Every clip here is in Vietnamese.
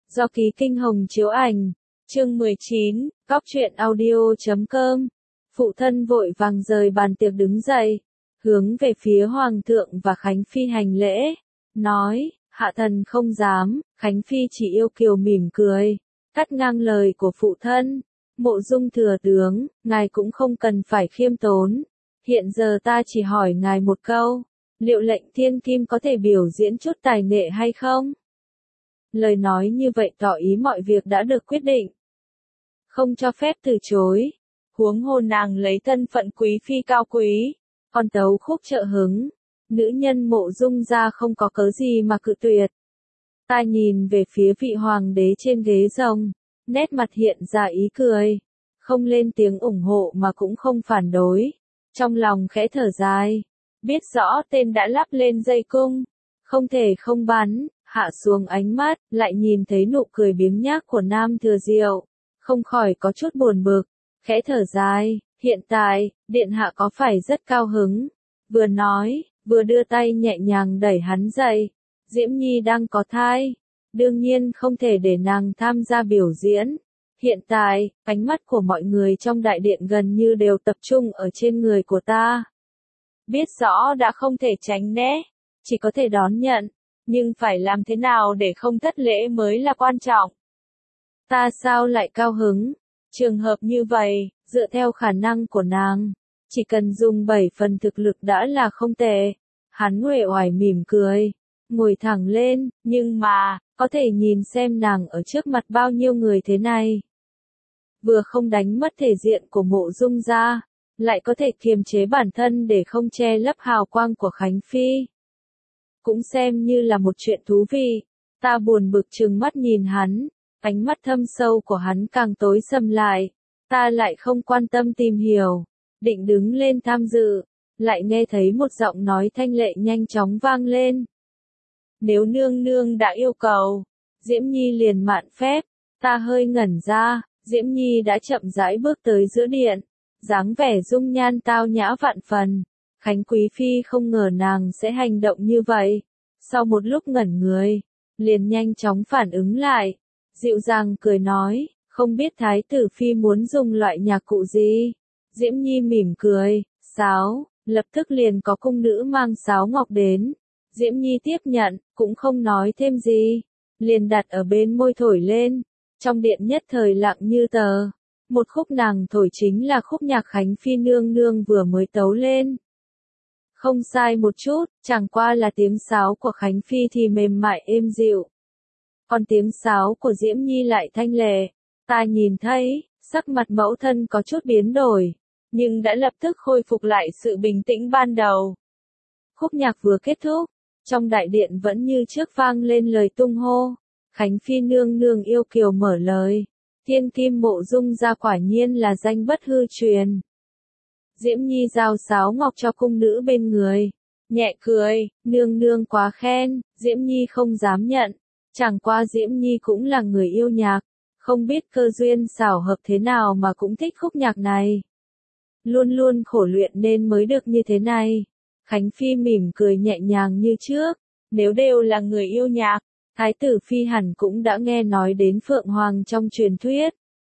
Do Ký Kinh Hồng chiếu ảnh. Chương 19, Góc truyện audio.com. Phụ thân vội vàng rời bàn tiệc đứng dậy, hướng về phía Hoàng thượng và Khánh Phi hành lễ, nói, hạ thần không dám. Khánh Phi chỉ yêu kiều mỉm cười, cắt ngang lời của phụ thân. Mộ Dung thừa tướng, ngài cũng không cần phải khiêm tốn. Hiện giờ ta chỉ hỏi ngài một câu, liệu lệnh thiên kim có thể biểu diễn chút tài nghệ hay không? Lời nói như vậy tỏ ý mọi việc đã được quyết định, không cho phép từ chối. Huống hồ nàng lấy thân phận quý phi cao quý, còn tấu khúc trợ hứng, nữ nhân Mộ Dung gia không có cớ gì mà cự tuyệt. Ta nhìn về phía vị hoàng đế trên ghế rồng, nét mặt hiện ra ý cười, không lên tiếng ủng hộ mà cũng không phản đối. Trong lòng khẽ thở dài, biết rõ tên đã lắp lên dây cung, không thể không bắn, hạ xuống ánh mắt, lại nhìn thấy nụ cười biếng nhác của Nam Thừa Diệu, không khỏi có chút buồn bực, khẽ thở dài, hiện tại, điện hạ có phải rất cao hứng? Vừa nói, vừa đưa tay nhẹ nhàng đẩy hắn dậy. Diễm Nhi đang có thai, đương nhiên không thể để nàng tham gia biểu diễn. Hiện tại, ánh mắt của mọi người trong đại điện gần như đều tập trung ở trên người của ta. Biết rõ đã không thể tránh né, chỉ có thể đón nhận, nhưng phải làm thế nào để không thất lễ mới là quan trọng. Ta sao lại cao hứng? Trường hợp như vậy, dựa theo khả năng của nàng, chỉ cần dùng 7 phần thực lực đã là không tệ. Hắn uể oải mỉm cười, ngồi thẳng lên, nhưng mà, có thể nhìn xem nàng ở trước mặt bao nhiêu người thế này. Vừa không đánh mất thể diện của Mộ Dung gia, lại có thể kiềm chế bản thân để không che lấp hào quang của Khánh Phi. Cũng xem như là một chuyện thú vị. Ta buồn bực trừng mắt nhìn hắn, ánh mắt thâm sâu của hắn càng tối sầm lại. Ta lại không quan tâm tìm hiểu, định đứng lên tham dự, lại nghe thấy một giọng nói thanh lệ nhanh chóng vang lên. Nếu nương nương đã yêu cầu, Diễm Nhi liền mạn phép. Ta hơi ngẩn ra, Diễm Nhi đã chậm rãi bước tới giữa điện, dáng vẻ dung nhan tao nhã vạn phần. Khánh Quý Phi không ngờ nàng sẽ hành động như vậy. Sau một lúc ngẩn người, liền nhanh chóng phản ứng lại, dịu dàng cười nói, không biết Thái tử Phi muốn dùng loại nhạc cụ gì. Diễm Nhi mỉm cười, sáo, lập tức liền có cung nữ mang sáo ngọc đến. Diễm Nhi tiếp nhận, cũng không nói thêm gì, liền đặt ở bên môi thổi lên. Trong điện nhất thời lặng như tờ. Một khúc nàng thổi chính là khúc nhạc Khánh Phi nương nương vừa mới tấu lên. Không sai một chút, chẳng qua là tiếng sáo của Khánh Phi thì mềm mại êm dịu. Còn tiếng sáo của Diễm Nhi lại thanh lệ. Ta nhìn thấy, sắc mặt mẫu thân có chút biến đổi, nhưng đã lập tức khôi phục lại sự bình tĩnh ban đầu. Khúc nhạc vừa kết thúc, trong đại điện vẫn như trước vang lên lời tung hô. Khánh Phi nương nương yêu kiều mở lời, thiên kim Mộ Dung gia quả nhiên là danh bất hư truyền. Diễm Nhi giao sáo ngọc cho cung nữ bên người, nhẹ cười, nương nương quá khen. Diễm Nhi không dám nhận, chẳng qua Diễm Nhi cũng là người yêu nhạc, không biết cơ duyên xảo hợp thế nào mà cũng thích khúc nhạc này. Luôn luôn khổ luyện nên mới được như thế này. Khánh Phi mỉm cười nhẹ nhàng như trước, nếu đều là người yêu nhạc, Thái tử Phi hẳn cũng đã nghe nói đến Phượng Hoàng trong truyền thuyết.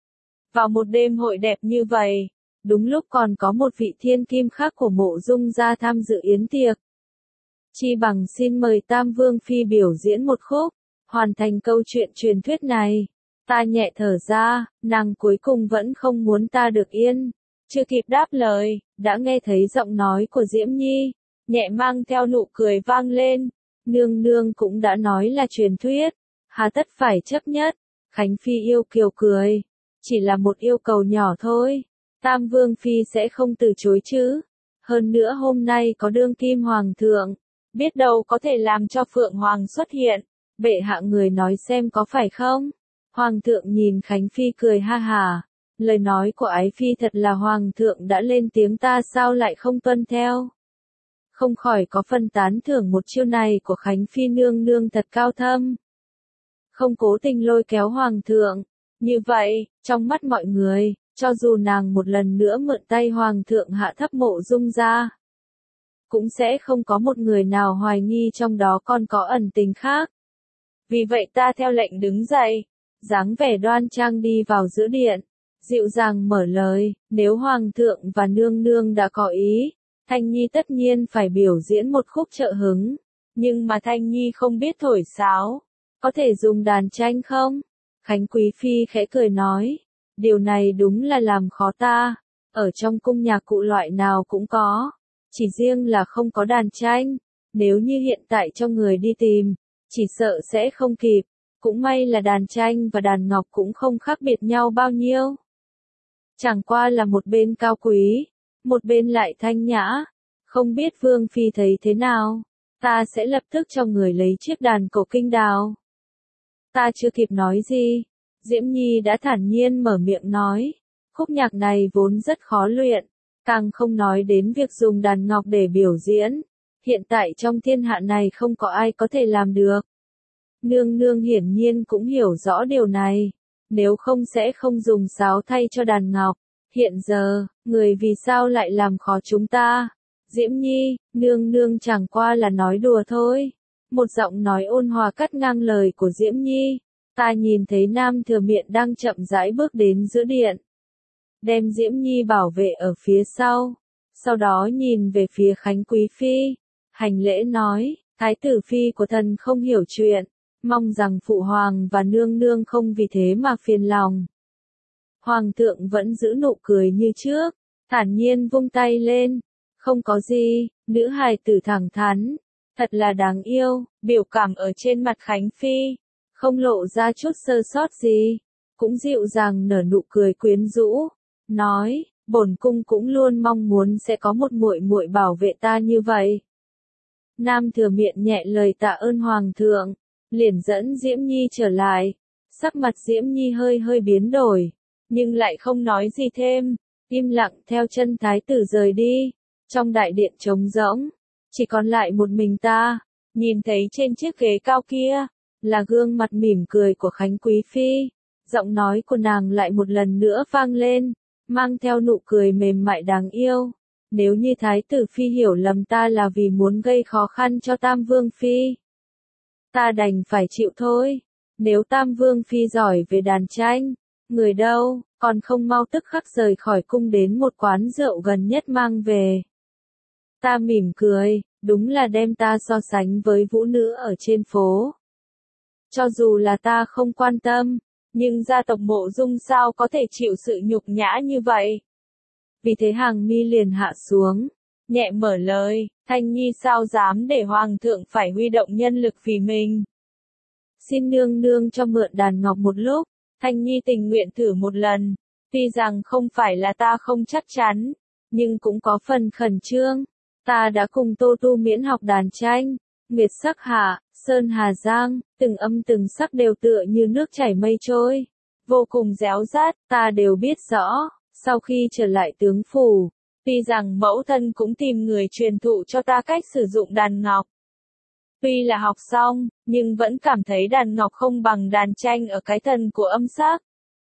Vào một đêm hội đẹp như vậy, đúng lúc còn có một vị thiên kim khác của Mộ Dung gia tham dự yến tiệc. Chi bằng xin mời Tam Vương Phi biểu diễn một khúc, hoàn thành câu chuyện truyền thuyết này. Ta nhẹ thở ra, nàng cuối cùng vẫn không muốn ta được yên. Chưa kịp đáp lời, đã nghe thấy giọng nói của Diễm Nhi, nhẹ mang theo nụ cười vang lên. Nương nương cũng đã nói là truyền thuyết, hà tất phải chấp nhất. Khánh Phi yêu kiều cười, chỉ là một yêu cầu nhỏ thôi, Tam Vương Phi sẽ không từ chối chứ. Hơn nữa hôm nay có đương kim hoàng thượng, biết đâu có thể làm cho Phượng Hoàng xuất hiện. Bệ hạ người nói xem có phải không? Hoàng thượng nhìn Khánh Phi cười ha hả, lời nói của ái phi thật là hoàng thượng đã lên tiếng ta sao lại không tuân theo. Không khỏi có phần tán thưởng một chiêu này của Khánh Phi nương nương thật cao thâm. Không cố tình lôi kéo hoàng thượng. Như vậy, trong mắt mọi người, cho dù nàng một lần nữa mượn tay hoàng thượng hạ thấp Mộ Dung gia, cũng sẽ không có một người nào hoài nghi trong đó còn có ẩn tình khác. Vì vậy ta theo lệnh đứng dậy, dáng vẻ đoan trang đi vào giữa điện, dịu dàng mở lời, nếu hoàng thượng và nương nương đã có ý, Thanh Nhi tất nhiên phải biểu diễn một khúc trợ hứng, nhưng mà Thanh Nhi không biết thổi sáo, có thể dùng đàn tranh không? Khánh Quý Phi khẽ cười nói, điều này đúng là làm khó ta, ở trong cung nhạc cụ loại nào cũng có, chỉ riêng là không có đàn tranh, nếu như hiện tại cho người đi tìm, chỉ sợ sẽ không kịp, cũng may là đàn tranh và đàn ngọc cũng không khác biệt nhau bao nhiêu. Chẳng qua là một bên cao quý, một bên lại thanh nhã, không biết Vương Phi thấy thế nào, ta sẽ lập tức cho người lấy chiếc đàn cổ kinh đào. Ta chưa kịp nói gì, Diễm Nhi đã thản nhiên mở miệng nói, khúc nhạc này vốn rất khó luyện, càng không nói đến việc dùng đàn ngọc để biểu diễn, hiện tại trong thiên hạ này không có ai có thể làm được. Nương nương hiển nhiên cũng hiểu rõ điều này, nếu không sẽ không dùng sáo thay cho đàn ngọc, hiện giờ, người vì sao lại làm khó chúng ta? Diễm Nhi, nương nương chẳng qua là nói đùa thôi. Một giọng nói ôn hòa cắt ngang lời của Diễm Nhi, ta nhìn thấy Nam Thừa Miện đang chậm rãi bước đến giữa điện. Đem Diễm Nhi bảo vệ ở phía sau đó nhìn về phía Khánh Quý Phi, hành lễ nói, Thái tử Phi của thần không hiểu chuyện, mong rằng Phụ Hoàng và Nương Nương không vì thế mà phiền lòng. Hoàng thượng vẫn giữ nụ cười như trước, thản nhiên vung tay lên, không có gì, nữ hài tử thẳng thắn, thật là đáng yêu, biểu cảm ở trên mặt Khánh Phi, không lộ ra chút sơ sót gì, cũng dịu dàng nở nụ cười quyến rũ, nói, bổn cung cũng luôn mong muốn sẽ có một muội muội bảo vệ ta như vậy. Nam Thừa Miện nhẹ lời tạ ơn Hoàng thượng, liền dẫn Diễm Nhi trở lại, sắc mặt Diễm Nhi hơi biến đổi, nhưng lại không nói gì thêm, im lặng theo chân thái tử rời đi, trong đại điện trống rỗng, chỉ còn lại một mình ta, nhìn thấy trên chiếc ghế cao kia, là gương mặt mỉm cười của Khánh Quý Phi, giọng nói của nàng lại một lần nữa vang lên, mang theo nụ cười mềm mại đáng yêu. Nếu như Thái tử Phi hiểu lầm ta là vì muốn gây khó khăn cho Tam Vương Phi, ta đành phải chịu thôi. Nếu Tam Vương Phi giỏi về đàn tranh, người đâu, còn không mau tức khắc rời khỏi cung đến một quán rượu gần nhất mang về. Ta mỉm cười, đúng là đem ta so sánh với vũ nữ ở trên phố. Cho dù là ta không quan tâm, nhưng gia tộc Mộ Dung sao có thể chịu sự nhục nhã như vậy. Vì thế hàng mi liền hạ xuống, nhẹ mở lời, Thanh Nhi sao dám để Hoàng thượng phải huy động nhân lực vì mình. Xin nương nương cho mượn đàn ngọc một lúc, Thanh Nhi tình nguyện thử một lần, tuy rằng không phải là ta không chắc chắn, nhưng cũng có phần khẩn trương. Ta đã cùng Tô Tu Miễn học đàn tranh, Nguyệt Sắc Hạ, Sơn Hà Giang, từng âm từng sắc đều tựa như nước chảy mây trôi, vô cùng réo rát, ta đều biết rõ. Sau khi trở lại tướng phủ, tuy rằng mẫu thân cũng tìm người truyền thụ cho ta cách sử dụng đàn ngọc. Tuy là học xong, nhưng vẫn cảm thấy đàn ngọc không bằng đàn tranh ở cái thần của âm sắc.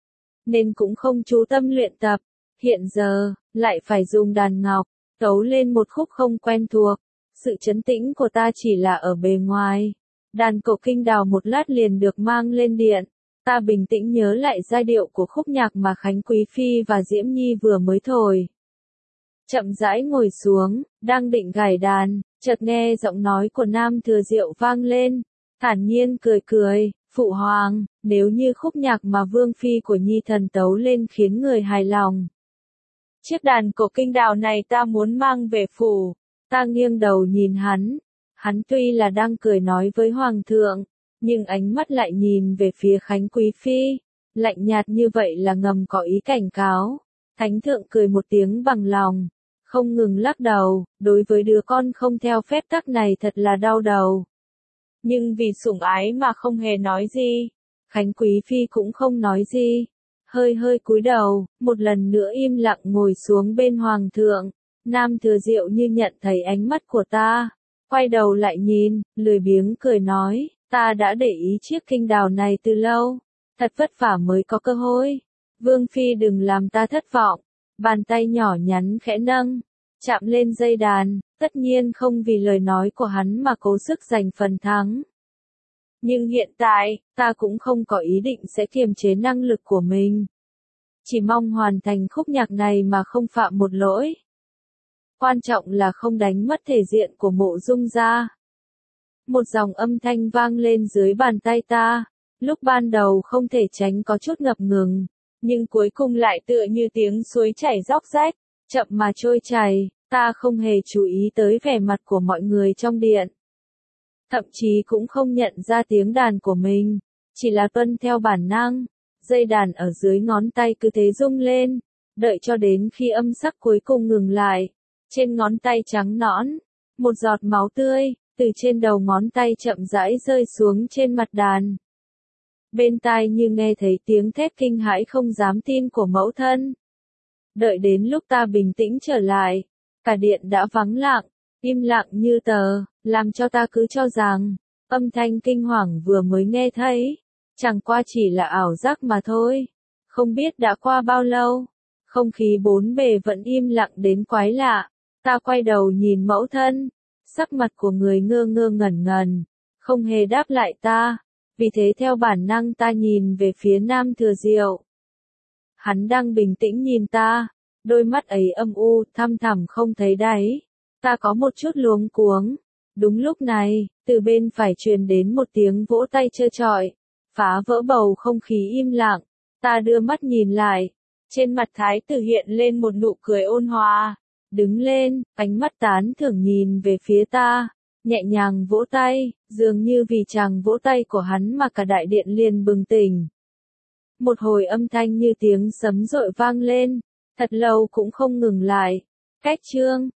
Nên cũng không chú tâm luyện tập. Hiện giờ, lại phải dùng đàn ngọc, tấu lên một khúc không quen thuộc. Sự trấn tĩnh của ta chỉ là ở bề ngoài. Đàn cổ kinh đào một lát liền được mang lên điện. Ta bình tĩnh nhớ lại giai điệu của khúc nhạc mà Khánh Quý Phi và Diễm Nhi vừa mới thổi. Chậm rãi ngồi xuống, đang định gảy đàn, chợt nghe giọng nói của Nam Thừa Diệu vang lên, thản nhiên cười, Phụ Hoàng, nếu như khúc nhạc mà Vương Phi của Nhi thần tấu lên khiến người hài lòng. Chiếc đàn cổ kinh đào này ta muốn mang về phủ. Ta nghiêng đầu nhìn hắn tuy là đang cười nói với Hoàng thượng, nhưng ánh mắt lại nhìn về phía Khánh Quý Phi, lạnh nhạt như vậy là ngầm có ý cảnh cáo. Thánh thượng cười một tiếng bằng lòng, không ngừng lắc đầu, đối với đứa con không theo phép tắc này thật là đau đầu. Nhưng vì sủng ái mà không hề nói gì, Khánh Quý Phi cũng không nói gì, hơi cúi đầu, một lần nữa im lặng ngồi xuống bên Hoàng thượng. Nam Thừa Diệu như nhận thấy ánh mắt của ta, quay đầu lại nhìn, lười biếng cười nói, ta đã để ý chiếc kinh đào này từ lâu, thật vất vả mới có cơ hội. Vương Phi đừng làm ta thất vọng. Bàn tay nhỏ nhắn khẽ nâng, chạm lên dây đàn, tất nhiên không vì lời nói của hắn mà cố sức giành phần thắng. Nhưng hiện tại, ta cũng không có ý định sẽ kiềm chế năng lực của mình. Chỉ mong hoàn thành khúc nhạc này mà không phạm một lỗi. Quan trọng là không đánh mất thể diện của Mộ Dung gia. Một dòng âm thanh vang lên dưới bàn tay ta, lúc ban đầu không thể tránh có chút ngập ngừng, nhưng cuối cùng lại tựa như tiếng suối chảy róc rách, chậm mà trôi chảy, ta không hề chú ý tới vẻ mặt của mọi người trong điện. Thậm chí cũng không nhận ra tiếng đàn của mình, chỉ là tuân theo bản năng, dây đàn ở dưới ngón tay cứ thế rung lên, đợi cho đến khi âm sắc cuối cùng ngừng lại, trên ngón tay trắng nõn, một giọt máu tươi, từ trên đầu ngón tay chậm rãi rơi xuống trên mặt đàn. Bên tai như nghe thấy tiếng thét kinh hãi không dám tin của mẫu thân. Đợi đến lúc ta bình tĩnh trở lại, cả điện đã vắng lặng, im lặng như tờ, làm cho ta cứ cho rằng, âm thanh kinh hoàng vừa mới nghe thấy, chẳng qua chỉ là ảo giác mà thôi. Không biết đã qua bao lâu, không khí bốn bề vẫn im lặng đến quái lạ, ta quay đầu nhìn mẫu thân, sắc mặt của người ngơ ngơ ngẩn ngẩn, không hề đáp lại ta, vì thế theo bản năng ta nhìn về phía Nam Thừa Diệu. Hắn đang bình tĩnh nhìn ta, đôi mắt ấy âm u, thăm thẳm không thấy đáy. Ta có một chút luống cuống. Đúng lúc này, từ bên phải truyền đến một tiếng vỗ tay trơ trọi, phá vỡ bầu không khí im lặng. Ta đưa mắt nhìn lại, trên mặt thái tử hiện lên một nụ cười ôn hòa. Đứng lên, ánh mắt tán thưởng nhìn về phía ta, nhẹ nhàng vỗ tay, dường như vì chàng vỗ tay của hắn mà cả đại điện liền bừng tỉnh. Một hồi âm thanh như tiếng sấm dội vang lên, thật lâu cũng không ngừng lại. Cách chương